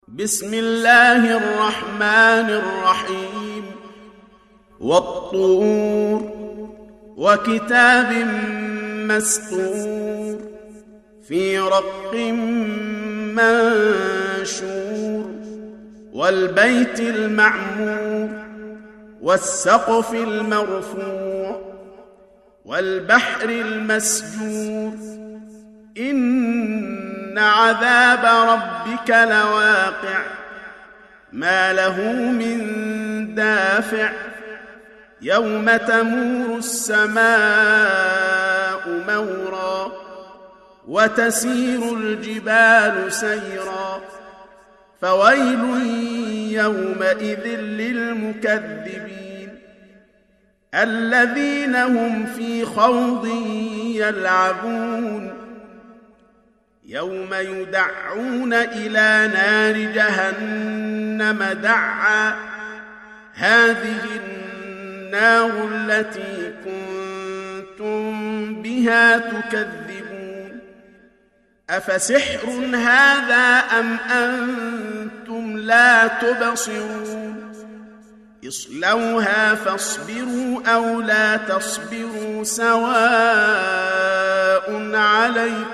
بسم الله الرحمن الرحيم والطور وكتاب مسطور في رق منشور والبيت المعمور والسقف المرفوع والبحر المسجور إن عذاب ربك لواقع ما له من دافع يوم تمور السماء مورا وتسير الجبال سيرا فويل يومئذ للمكذبين الذين هم في خوض يلعبون يوم يدعون إلى نار جهنم دعا هذه النار التي كنتم بها تكذبون أفسحر هذا أم أنتم لا تبصرون اصلوها فاصبروا أو لا تصبروا سواء عليكم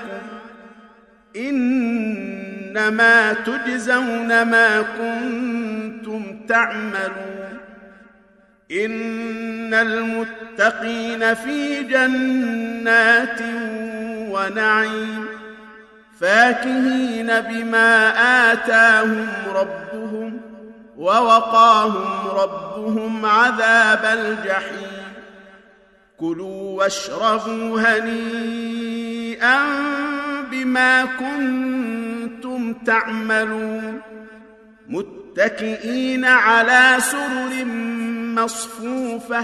إنما تجزون ما كنتم تعملون إن المتقين في جنات ونعيم فاكهين بما آتاهم ربهم ووقاهم ربهم عذاب الجحيم كلوا واشربوا هنيئا بما كنتم تعملون متكئين على سرر مصفوفة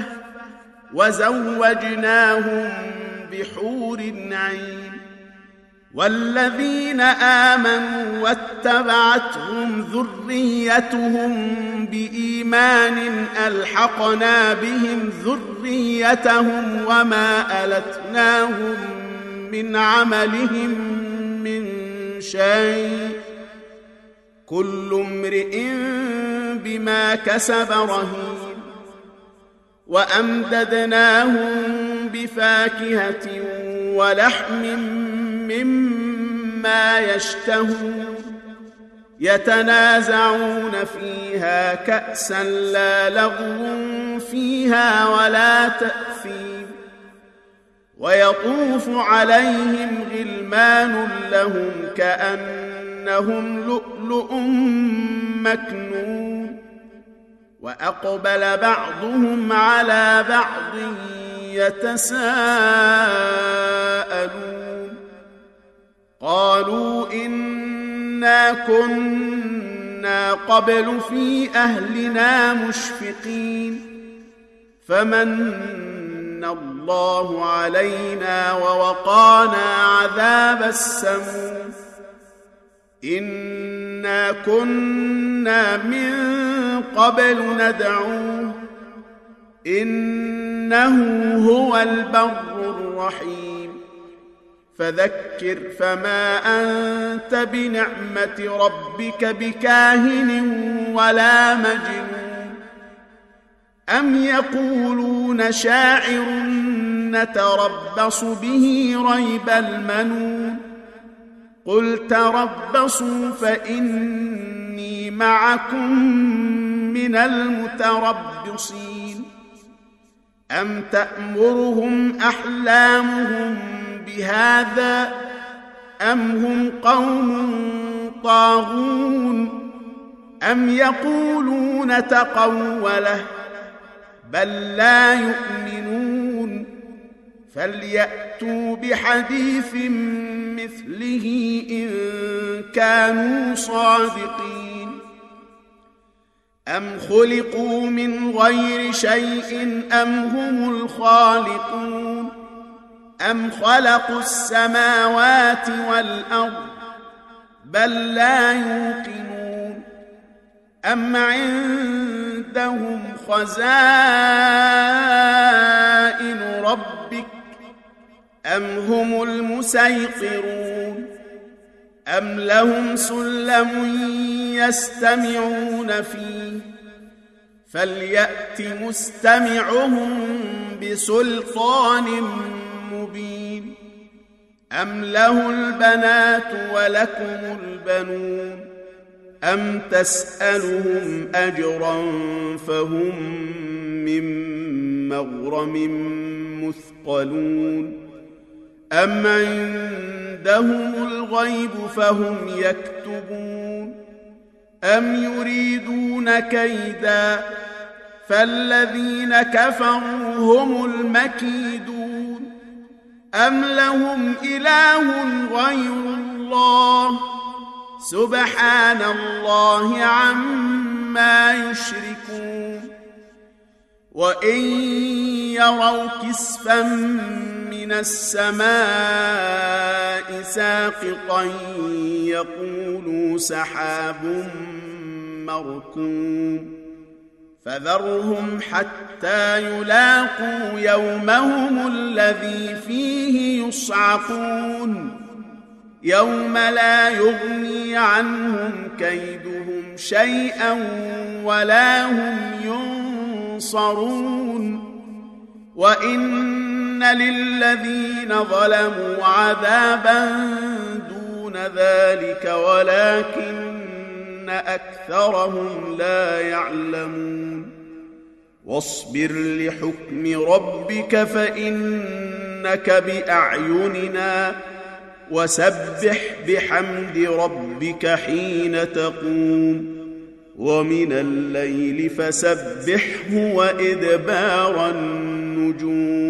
وزوجناهم بحور عين والذين آمنوا واتبعتهم ذريتهم بإيمان ألحقنا بهم ذريتهم وما ألتناهم من عملهم من شيء كل امرئ بما كسب رهين وأمددناهم بفاكهة ولحم مما يشتهون يتنازعون فيها كأسا لا لغو فيها ولا تأثيم ويطوف عليهم غلمان لهم كأنهم لؤلؤ مكنون وأقبل بعضهم على بعض يتساءلون قالوا إنا كنا قبل في أهلنا مشفقين فمن الله علينا ووقانا عذاب السموم إنا كنا من قبل ندعوه إنه هو البر الرحيم فذكر فما أنت بنعمة ربك بكاهن ولا مجنون أم يقولون شاعر نتربص به ريب المنون قل تربصوا فإني معكم من المتربصين أم تأمرهم أحلامهم بهذا أم هم قوم طاغون أم يقولون تقوله بل لا يؤمنون فليأتوا بحديث مثله إن كانوا صادقين أم خلقوا من غير شيء أم هم الخالقون أم خلقوا السماوات والأرض بل لا يوقنون أم عندهم خزائن ربك أم هم المسيطرون أم لهم سلم يستمعون فيه فليأت مستمعهم بسلطان مبين أم له البنات ولكم البنون أم تسألهم أجرا فهم من مغرم مثقلون أم عندهم الغيب فهم يكتبون أم يريدون كيدا فالذين كفروا هم المكيدون أم لهم إله غير الله سبحان الله عما يشركون وإن يروا كسفا من السماء ساقطا يقولوا سحاب مركوم فذرهم حتى يلاقوا يومهم الذي فيه يصعقون يوم لا يغني عنهم كيدهم شيئا ولا هم ينصرون وإن للذين ظلموا عذابا دون ذلك ولكن أكثرهم لا يعلمون واصبر لحكم ربك فإنك بأعيننا وسبح بحمد ربك حين تقوم ومن الليل فسبحه وإدبار النجوم